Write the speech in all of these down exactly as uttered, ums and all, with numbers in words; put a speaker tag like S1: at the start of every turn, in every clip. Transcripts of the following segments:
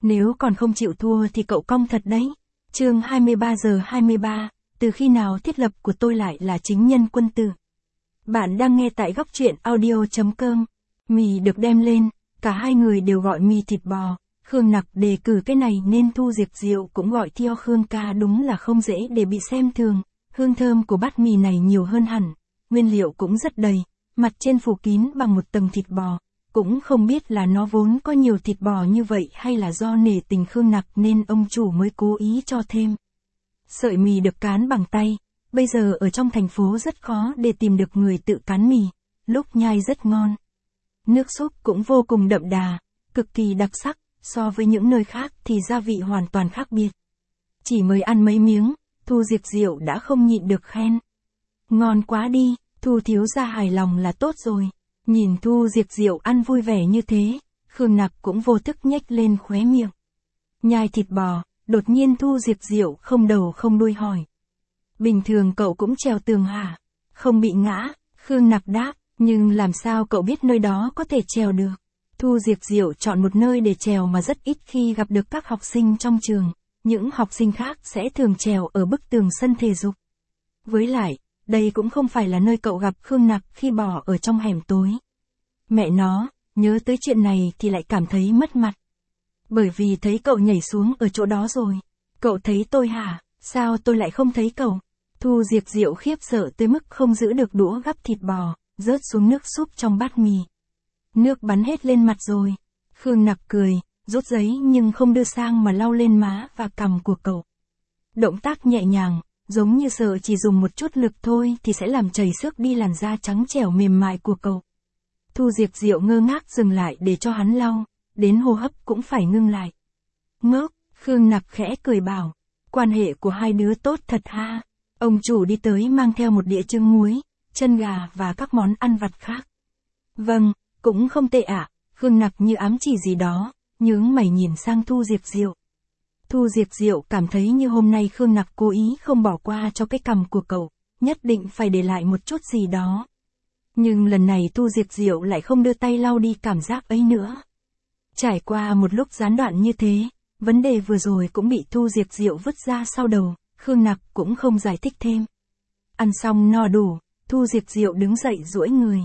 S1: Nếu còn không chịu thua thì cậu cong thật đấy. Chương hai mươi ba giờ hai mươi ba, từ khi nào thiết lập của tôi lại là chính nhân quân tử. Bạn đang nghe tại góc truyện audio.com. Mì được đem lên, cả hai người đều gọi mì thịt bò. Khương Nặc đề cử cái này nên Thu Diệp Diệu cũng gọi theo Khương ca, đúng là không dễ để bị xem thường. Hương thơm của bát mì này nhiều hơn hẳn, nguyên liệu cũng rất đầy, mặt trên phủ kín bằng một tầng thịt bò. Cũng không biết là nó vốn có nhiều thịt bò như vậy hay là do nể tình Khương Nặc nên ông chủ mới cố ý cho thêm. Sợi mì được cán bằng tay, bây giờ ở trong thành phố rất khó để tìm được người tự cán mì, lúc nhai rất ngon. Nước súp cũng vô cùng đậm đà, cực kỳ đặc sắc, so với những nơi khác thì gia vị hoàn toàn khác biệt. Chỉ mới ăn mấy miếng, Thu Diệp Diệu đã không nhịn được khen. Ngon quá đi, Thu thiếu gia hài lòng là tốt rồi. Nhìn Thu Diệp Diệu ăn vui vẻ như thế, Khương Nặc cũng vô thức nhếch lên khóe miệng. Nhai thịt bò, đột nhiên Thu Diệp Diệu không đầu không đuôi hỏi. Bình thường cậu cũng trèo tường hả? Không bị ngã, Khương Nặc đáp, nhưng làm sao cậu biết nơi đó có thể trèo được? Thu Diệp Diệu chọn một nơi để trèo mà rất ít khi gặp được các học sinh trong trường, những học sinh khác sẽ thường trèo ở bức tường sân thể dục. Với lại, đây cũng không phải là nơi cậu gặp Khương Nặc khi bỏ ở trong hẻm tối. Mẹ nó, nhớ tới chuyện này thì lại cảm thấy mất mặt. Bởi vì thấy cậu nhảy xuống ở chỗ đó rồi. Cậu thấy tôi hả? Sao tôi lại không thấy cậu? Thu Diệp Diệu khiếp sợ tới mức không giữ được đũa gắp thịt bò, rớt xuống nước súp trong bát mì. Nước bắn hết lên mặt rồi. Khương Nặc cười, rút giấy nhưng không đưa sang mà lau lên má và cằm của cậu. Động tác nhẹ nhàng, giống như sợ chỉ dùng một chút lực thôi thì sẽ làm chảy xước đi làn da trắng trẻo mềm mại của cậu. Thu Diệp Diệu ngơ ngác dừng lại để cho hắn lau, đến hô hấp cũng phải ngưng lại. Ngốc, Khương Nặc khẽ cười bảo, quan hệ của hai đứa tốt thật ha. Ông chủ đi tới mang theo một đĩa trứng muối, chân gà và các món ăn vặt khác. Vâng, cũng không tệ ạ. Khương Nặc như ám chỉ gì đó, nhướng mày nhìn sang Thu Diệp Diệu. Thu Diệp Diệu cảm thấy như hôm nay Khương Nặc cố ý không bỏ qua cho cái cằm của cậu, nhất định phải để lại một chút gì đó. Nhưng lần này Thu Diệp Diệu lại không đưa tay lau đi cảm giác ấy nữa. Trải qua một lúc gián đoạn như thế, vấn đề vừa rồi cũng bị Thu Diệp Diệu vứt ra sau đầu, Khương Nặc cũng không giải thích thêm. Ăn xong no đủ, Thu Diệp Diệu đứng dậy duỗi người.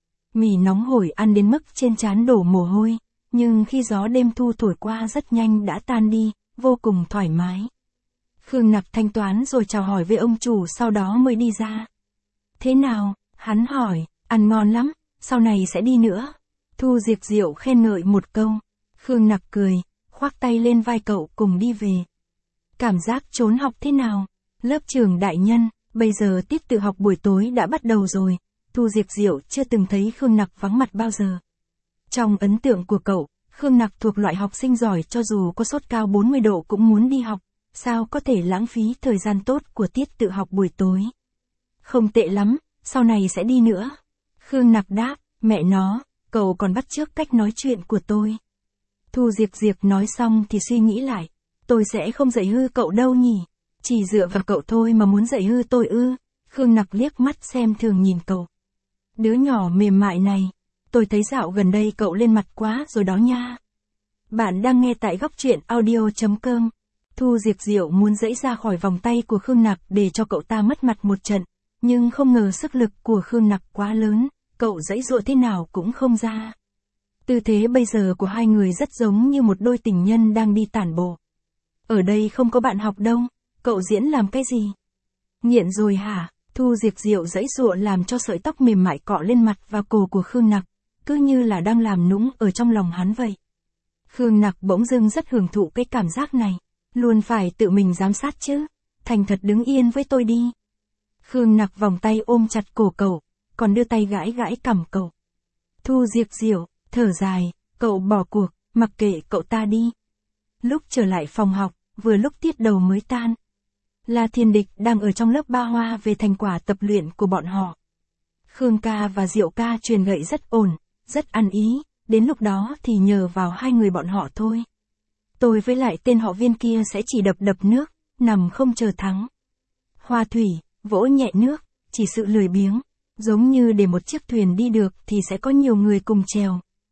S1: Mì nóng hổi ăn đến mức trên trán đổ mồ hôi, nhưng khi gió đêm thu thổi qua rất nhanh đã tan đi, vô cùng thoải mái. Khương Nặc thanh toán rồi chào hỏi với ông chủ sau đó mới đi ra. Thế nào? Hắn hỏi, ăn ngon lắm, sau này sẽ đi nữa. Thu Diệp Diệu khen ngợi một câu. Khương Nặc cười, khoác tay lên vai cậu cùng đi về. Cảm giác trốn học thế nào? Lớp trưởng đại nhân, bây giờ tiết tự học buổi tối đã bắt đầu rồi. Thu Diệp Diệu chưa từng thấy Khương Nặc vắng mặt bao giờ. Trong ấn tượng của cậu, Khương Nặc thuộc loại học sinh giỏi cho dù có sốt cao bốn mươi độ cũng muốn đi học, sao có thể lãng phí thời gian tốt của tiết tự học buổi tối. Không tệ lắm, sau này sẽ đi nữa. Khương Nặc đáp, mẹ nó, cậu còn bắt chước cách nói chuyện của tôi. Thu Diệp Diệp nói xong thì suy nghĩ lại, tôi sẽ không dạy hư cậu đâu nhỉ, chỉ dựa vào cậu thôi mà muốn dạy hư tôi ư. Khương Nặc liếc mắt xem thường nhìn cậu. Đứa nhỏ mềm mại này, tôi thấy dạo gần đây cậu lên mặt quá rồi đó nha. Bạn đang nghe tại góc truyện audio.com. Thu Diệp Diệu muốn giãy ra khỏi vòng tay của Khương Nặc để cho cậu ta mất mặt một trận, nhưng không ngờ sức lực của Khương Nặc quá lớn, cậu giãy giụa thế nào cũng không ra. Tư thế bây giờ của hai người rất giống như một đôi tình nhân đang đi tản bộ. Ở đây không có bạn học đâu, cậu diễn làm cái gì? Nghiện rồi hả? Thu Diệp Diệu giãy giụa làm cho sợi tóc mềm mại cọ lên mặt và cổ của Khương Nặc, cứ như là đang làm nũng ở trong lòng hắn vậy. Khương Nặc bỗng dưng rất hưởng thụ cái cảm giác này, luôn phải tự mình giám sát chứ, thành thật đứng yên với tôi đi. Khương Nặc vòng tay ôm chặt cổ cậu, còn đưa tay gãi gãi cằm cậu. Thu Diệp Diệu, thở dài, cậu bỏ cuộc, mặc kệ cậu ta đi. Lúc trở lại phòng học, vừa lúc tiết đầu mới tan. La Thiên Địch đang ở trong lớp ba hoa về thành quả tập luyện của bọn họ. Khương ca và Diệu ca truyền gậy rất ổn, rất ăn ý, đến lúc đó thì nhờ vào hai người bọn họ thôi. Tôi với lại tên họ Viên kia sẽ chỉ đập đập nước, nằm không chờ thắng. Hoa thủy, vỗ nhẹ nước, chỉ sự lười biếng, giống như để một chiếc thuyền đi được thì sẽ có nhiều người cùng chèo,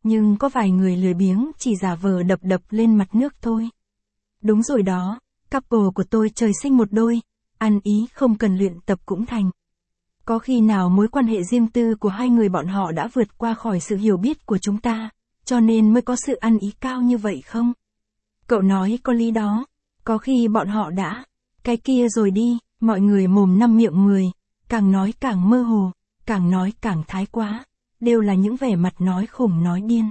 S1: nhưng có vài người lười biếng chỉ giả vờ đập đập lên mặt nước thôi. Đúng rồi đó, couple của tôi trời sinh một đôi, ăn ý không cần luyện tập cũng thành. Có khi nào mối quan hệ riêng tư của hai người bọn họ đã vượt qua khỏi sự hiểu biết của chúng ta, cho nên mới có sự ăn ý cao như vậy không? Cậu nói có lý đó, có khi bọn họ đã, cái kia rồi đi, mọi người mồm năm miệng mười, càng nói càng mơ hồ, càng nói càng thái quá, đều là những vẻ mặt nói khủng nói điên.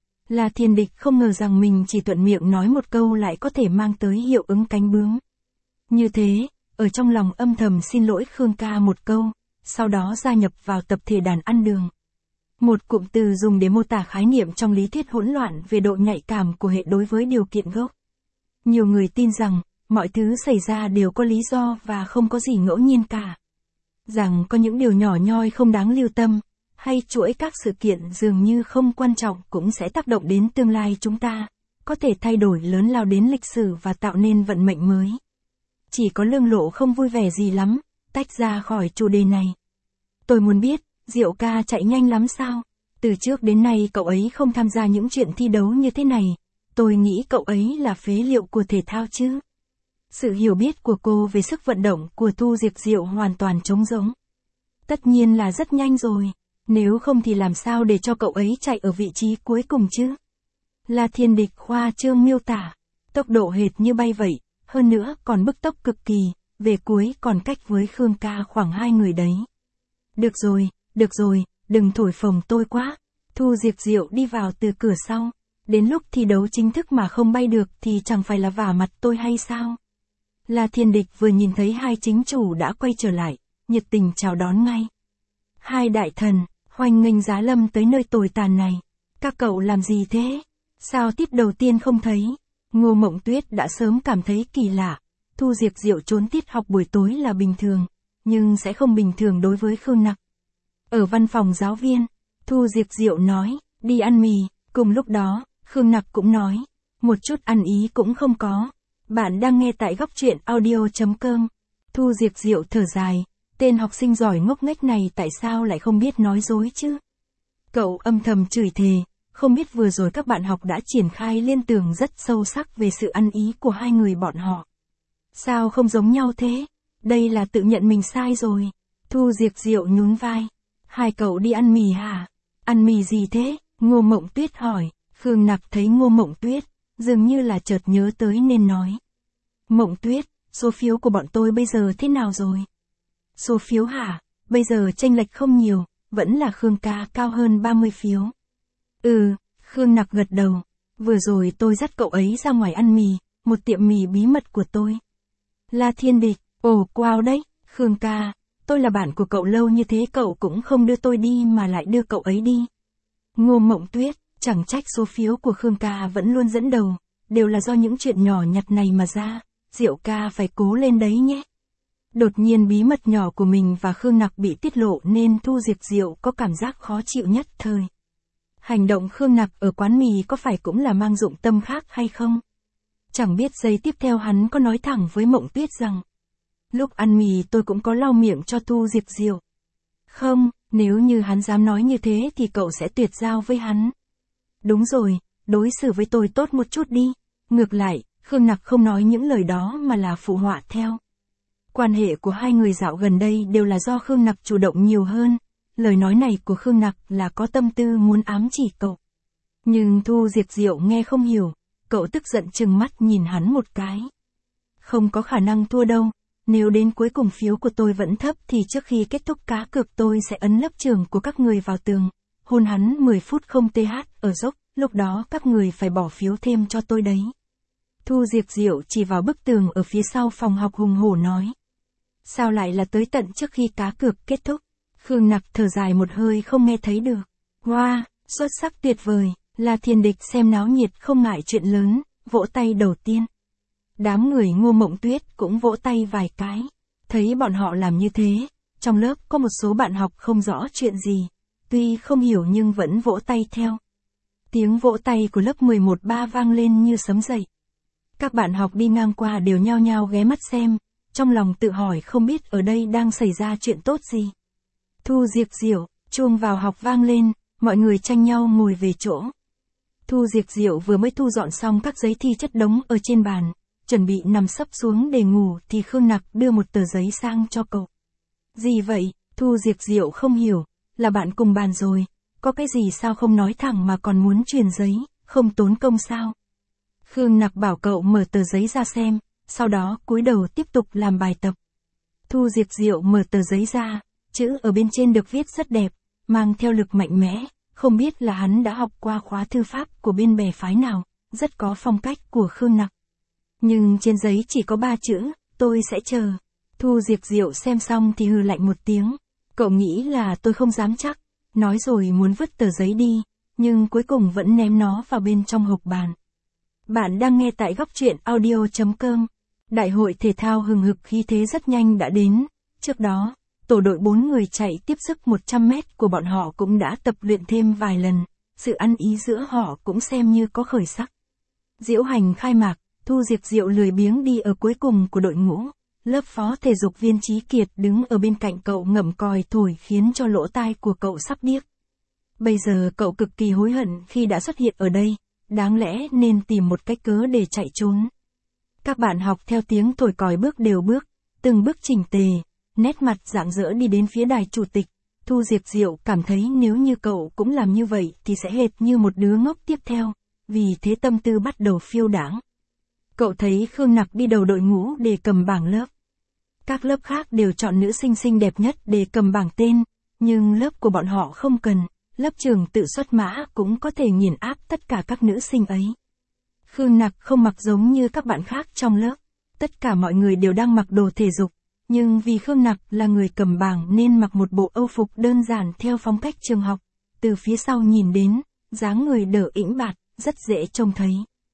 S1: La Thiên Địch không ngờ rằng mình chỉ thuận miệng nói một câu lại có thể mang tới hiệu ứng cánh bướm. Như thế, ở trong lòng âm thầm xin lỗi Khương ca một câu, sau đó gia nhập vào tập thể đàn ăn đường. Một cụm từ dùng để mô tả khái niệm trong lý thuyết hỗn loạn về độ nhạy cảm của hệ đối với điều kiện gốc. Nhiều người tin rằng, mọi thứ xảy ra đều có lý do và không có gì ngẫu nhiên cả. Rằng có những điều nhỏ nhoi không đáng lưu tâm, hay chuỗi các sự kiện dường như không quan trọng cũng sẽ tác động đến tương lai chúng ta, có thể thay đổi lớn lao đến lịch sử và tạo nên vận mệnh mới. Chỉ có Lương Lộ không vui vẻ gì lắm, tách ra khỏi chủ đề này. Tôi muốn biết, Diệu ca chạy nhanh lắm sao? Từ trước đến nay cậu ấy không tham gia những chuyện thi đấu như thế này. Tôi nghĩ cậu ấy là phế liệu của thể thao chứ. Sự hiểu biết của cô về sức vận động của Thu Diệp Diệu hoàn toàn trống rỗng. Tất nhiên là rất nhanh rồi. Nếu không thì làm sao để cho cậu ấy chạy ở vị trí cuối cùng chứ? La Thiên Địch khoa trương miêu tả. Tốc độ hệt như bay vậy, hơn nữa còn bức tốc cực kỳ, về cuối còn cách với Khương ca khoảng hai người đấy. Được rồi, được rồi, đừng thổi phồng tôi quá. Thu Diệp Diệu đi vào từ cửa sau. Đến lúc thi đấu chính thức mà không bay được thì chẳng phải là vả mặt tôi hay sao? La Thiên Địch vừa nhìn thấy hai chính chủ đã quay trở lại, nhiệt tình chào đón ngay. Hai đại thần, hoan nghênh Giá Lâm tới nơi tồi tàn này. Các cậu làm gì thế? Sao tiếp đầu tiên không thấy? Ngô Mộng Tuyết đã sớm cảm thấy kỳ lạ. Thu Diệp Diệu trốn tiết học buổi tối là bình thường, nhưng sẽ không bình thường đối với Khương Nặc. Ở văn phòng giáo viên, Thu Diệp Diệu nói, đi ăn mì, cùng lúc đó, Khương Nặc cũng nói, một chút ăn ý cũng không có. Bạn đang nghe tại góc truyện audio chấm com. Thu Diệp Diệu thở dài, tên học sinh giỏi ngốc nghếch này tại sao lại không biết nói dối chứ? Cậu âm thầm chửi thề, không biết vừa rồi các bạn học đã triển khai liên tưởng rất sâu sắc về sự ăn ý của hai người bọn họ. Sao không giống nhau thế? Đây là tự nhận mình sai rồi. Thu Diệp Diệu nhún vai. Hai cậu đi ăn mì hả? Ăn mì gì thế? Ngô Mộng Tuyết hỏi. Khương Nặc thấy Ngô Mộng Tuyết, dường như là chợt nhớ tới nên nói. Mộng Tuyết, số phiếu của bọn tôi bây giờ thế nào rồi? Số phiếu hả? Bây giờ chênh lệch không nhiều, vẫn là Khương ca cao hơn ba mươi phiếu. Ừ, Khương Nặc gật đầu. Vừa rồi tôi dắt cậu ấy ra ngoài ăn mì, một tiệm mì bí mật của tôi. La Thiên Địch, ồ wow đấy, Khương ca, tôi là bạn của cậu lâu như thế cậu cũng không đưa tôi đi mà lại đưa cậu ấy đi. Ngô Mộng Tuyết, chẳng trách số phiếu của Khương ca vẫn luôn dẫn đầu, đều là do những chuyện nhỏ nhặt này mà ra, Diệu ca phải cố lên đấy nhé. Đột nhiên bí mật nhỏ của mình và Khương Nặc bị tiết lộ nên Thu Diệp Diệu có cảm giác khó chịu nhất thời. Hành động Khương Nặc ở quán mì có phải cũng là mang dụng tâm khác hay không? Chẳng biết giây tiếp theo hắn có nói thẳng với Mộng Tuyết rằng, lúc ăn mì tôi cũng có lau miệng cho Thu Diệp Diệu. Không, nếu như hắn dám nói như thế thì cậu sẽ tuyệt giao với hắn. Đúng rồi, đối xử với tôi tốt một chút đi. Ngược lại, Khương Nặc không nói những lời đó mà là phụ họa theo. Quan hệ của hai người dạo gần đây đều là do Khương Nặc chủ động nhiều hơn. Lời nói này của Khương Nặc là có tâm tư muốn ám chỉ cậu. Nhưng Thu Diệp Diệu nghe không hiểu, cậu tức giận trừng mắt nhìn hắn một cái. Không có khả năng thua đâu, nếu đến cuối cùng phiếu của tôi vẫn thấp thì trước khi kết thúc cá cược tôi sẽ ấn lớp trường của các người vào tường, hôn hắn mười phút không th ở dốc, lúc đó các người phải bỏ phiếu thêm cho tôi đấy. Thu Diệp Diệu chỉ vào bức tường ở phía sau phòng học hùng hổ nói. Sao lại là tới tận trước khi cá cược kết thúc? Khương Nặc thở dài một hơi không nghe thấy được. Wow, xuất sắc tuyệt vời, La Thiên Địch xem náo nhiệt không ngại chuyện lớn, vỗ tay đầu tiên. Đám người Ngô Mộng Tuyết cũng vỗ tay vài cái. Thấy bọn họ làm như thế, trong lớp có một số bạn học không rõ chuyện gì, tuy không hiểu nhưng vẫn vỗ tay theo. Tiếng vỗ tay của lớp mười một ba vang lên như sấm dậy. Các bạn học đi ngang qua đều nhao nhao ghé mắt xem, trong lòng tự hỏi không biết ở đây đang xảy ra chuyện tốt gì. Thu Diệp Diệu, chuông vào học vang lên, mọi người tranh nhau ngồi về chỗ, Thu Diệp Diệu vừa mới thu dọn xong các giấy thi chất đống ở trên bàn, chuẩn bị nằm sấp xuống để ngủ thì Khương Nặc đưa một tờ giấy sang cho cậu. Gì vậy? Thu Diệp Diệu không hiểu, là bạn cùng bàn rồi, có cái gì sao không nói thẳng mà còn muốn truyền giấy, không tốn công sao? Khương Nặc bảo cậu mở tờ giấy ra xem, sau đó cúi đầu tiếp tục làm bài tập. Thu Diệp Diệu mở tờ giấy ra, chữ ở bên trên được viết rất đẹp, mang theo lực mạnh mẽ, không biết là hắn đã học qua khóa thư pháp của bên bè phái nào, rất có phong cách của Khương Nặc. Nhưng trên giấy chỉ có ba chữ, tôi sẽ chờ. Thu Diệp Diệu xem xong thì hừ lạnh một tiếng, cậu nghĩ là tôi không dám chắc, nói rồi muốn vứt tờ giấy đi, nhưng cuối cùng vẫn ném nó vào bên trong hộc bàn. Bạn đang nghe tại góc truyện audio chấm com. Đại hội thể thao hừng hực khí thế rất nhanh đã đến, trước đó, tổ đội bốn người chạy tiếp sức một trăm mét của bọn họ cũng đã tập luyện thêm vài lần, sự ăn ý giữa họ cũng xem như có khởi sắc. Diễu hành khai mạc, Thu Diệp Diệu lười biếng đi ở cuối cùng của đội ngũ, lớp phó thể dục viên Chí Kiệt đứng ở bên cạnh cậu ngậm còi thổi khiến cho lỗ tai của cậu sắp điếc. Bây giờ cậu cực kỳ hối hận khi đã xuất hiện ở đây, đáng lẽ nên tìm một cách cớ để chạy trốn. Các bạn học theo tiếng thổi còi bước đều bước, từng bước chỉnh tề, nét mặt rạng rỡ đi đến phía đài chủ tịch. Thu Diệp Diệu cảm thấy nếu như cậu cũng làm như vậy thì sẽ hệt như một đứa ngốc tiếp theo, vì thế tâm tư bắt đầu phiêu đãng. Cậu thấy Khương Nặc đi đầu đội ngũ để cầm bảng lớp. Các lớp khác đều chọn nữ sinh xinh đẹp nhất để cầm bảng tên, nhưng lớp của bọn họ không cần, lớp trường tự xuất mã cũng có thể nghiền áp tất cả các nữ sinh ấy. Khương Nặc không mặc giống như các bạn khác trong lớp, tất cả mọi người đều đang mặc đồ thể dục, nhưng vì Khương Nặc là người cầm bảng nên mặc một bộ âu phục đơn giản theo phong cách trường học, từ phía sau nhìn đến, dáng người đỡ ĩnh bạt, rất dễ trông thấy.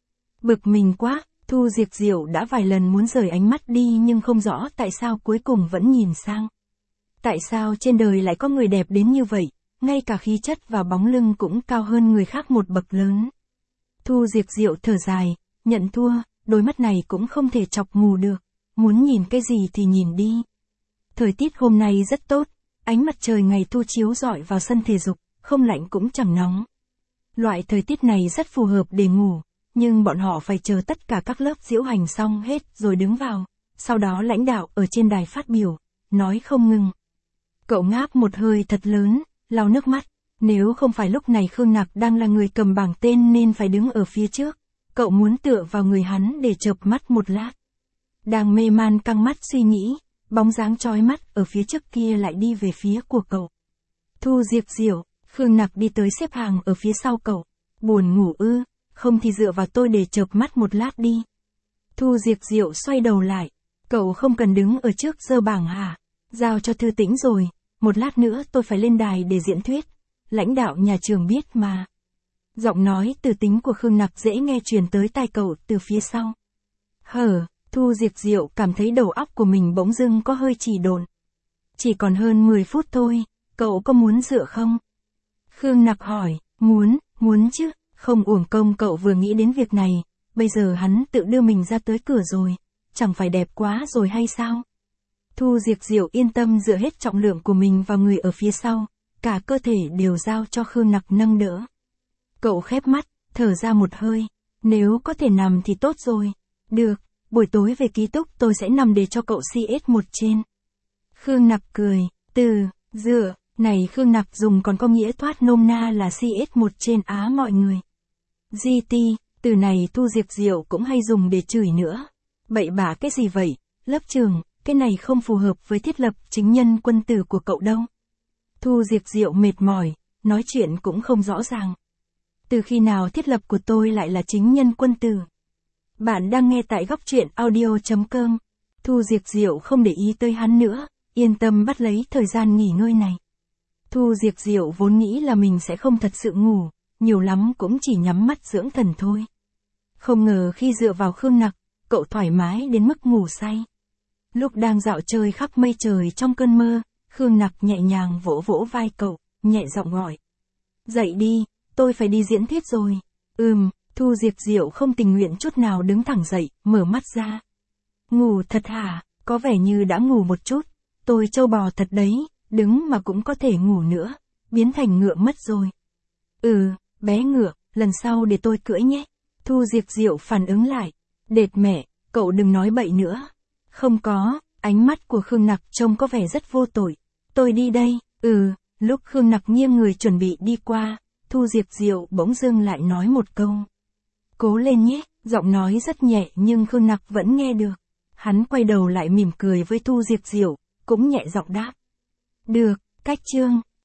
S1: Bực mình quá, Thu Diệp Diệu đã vài lần muốn rời ánh mắt đi nhưng không rõ tại sao cuối cùng vẫn nhìn sang. Tại sao trên đời lại có người đẹp đến như vậy, ngay cả khí chất và bóng lưng cũng cao hơn người khác một bậc lớn. Thu Diệp Diệu thở dài, nhận thua, đôi mắt này cũng không thể chọc mù được, muốn nhìn cái gì thì nhìn đi. Thời tiết hôm nay rất tốt, ánh mặt trời ngày thu chiếu rọi vào sân thể dục, không lạnh cũng chẳng nóng. Loại thời tiết này rất phù hợp để ngủ, nhưng bọn họ phải chờ tất cả các lớp diễu hành xong hết rồi đứng vào, sau đó lãnh đạo ở trên đài phát biểu, nói không ngừng. Cậu ngáp một hơi thật lớn, lau nước mắt, nếu không phải lúc này Khương Nặc đang là người cầm bảng tên nên phải đứng ở phía trước, cậu muốn tựa vào người hắn để chợp mắt một lát. Đang mê man căng mắt suy nghĩ, bóng dáng chói mắt ở phía trước kia lại đi về phía của cậu. Thu Diệp Diệu, Khương Nặc đi tới xếp hàng ở phía sau cậu, buồn ngủ ư, không thì dựa vào tôi để chợp mắt một lát đi. Thu Diệp Diệu xoay đầu lại, cậu không cần đứng ở trước giơ bảng hả, giao cho Thư Tĩnh rồi, một lát nữa tôi phải lên đài để diễn thuyết, lãnh đạo nhà trường biết mà. Giọng nói từ tính của Khương Nặc dễ nghe truyền tới tai cậu từ phía sau. Hở, Thu Diệp Diệu cảm thấy đầu óc của mình bỗng dưng có hơi trì độn. Chỉ còn hơn mười phút thôi, cậu có muốn dựa không? Khương Nặc hỏi, muốn, muốn chứ, không uổng công cậu vừa nghĩ đến việc này, bây giờ hắn tự đưa mình ra tới cửa rồi, chẳng phải đẹp quá rồi hay sao? Thu Diệp Diệu yên tâm dựa hết trọng lượng của mình vào người ở phía sau, cả cơ thể đều giao cho Khương Nặc nâng đỡ. Cậu khép mắt, thở ra một hơi, nếu có thể nằm thì tốt rồi. Được, buổi tối về ký túc tôi sẽ nằm để cho cậu xê ét một trên. Khương Nặc cười, từ, dựa, này Khương Nặc dùng còn có nghĩa thoát nôm na là xê ét một trên á mọi người. giê tê, từ này Thu Diệp Diệu cũng hay dùng để chửi nữa. Bậy bạ cái gì vậy, lớp trường, cái này không phù hợp với thiết lập chính nhân quân tử của cậu đâu. Thu Diệp Diệu mệt mỏi, nói chuyện cũng không rõ ràng. Từ khi nào thiết lập của tôi lại là chính nhân quân tử? Bạn đang nghe tại góc truyện audio chấm com. Thu Diệp Diệu không để ý tới hắn nữa, yên tâm bắt lấy thời gian nghỉ ngơi này. Thu Diệp Diệu vốn nghĩ là mình sẽ không thật sự ngủ, nhiều lắm cũng chỉ nhắm mắt dưỡng thần thôi. Không ngờ khi dựa vào Khương Nặc, cậu thoải mái đến mức ngủ say. Lúc đang dạo chơi khắp mây trời trong cơn mơ, Khương Nặc nhẹ nhàng vỗ vỗ vai cậu, nhẹ giọng gọi. Dậy đi, tôi phải đi diễn thuyết rồi. Ừm, Thu Diệp Diệu không tình nguyện chút nào đứng thẳng dậy, mở mắt ra. Ngủ thật hả, có vẻ như đã ngủ một chút, tôi trâu bò thật đấy, đứng mà cũng có thể ngủ nữa, biến thành ngựa mất rồi. Ừ, bé ngựa, lần sau để tôi cưỡi nhé. Thu Diệp Diệu phản ứng lại. Đệt mẹ, cậu đừng nói bậy nữa. Không có, ánh mắt của Khương Nặc trông có vẻ rất vô tội. Tôi đi đây, ừ, lúc Khương Nặc nghiêng người chuẩn bị đi qua, Thu Diệp Diệu bỗng dưng lại nói một câu. Cố lên nhé, giọng nói rất nhẹ nhưng Khương Nặc vẫn nghe được. Hắn quay đầu lại mỉm cười với Thu Diệp Diệu, cũng nhẹ giọng đáp. Được, cách chương.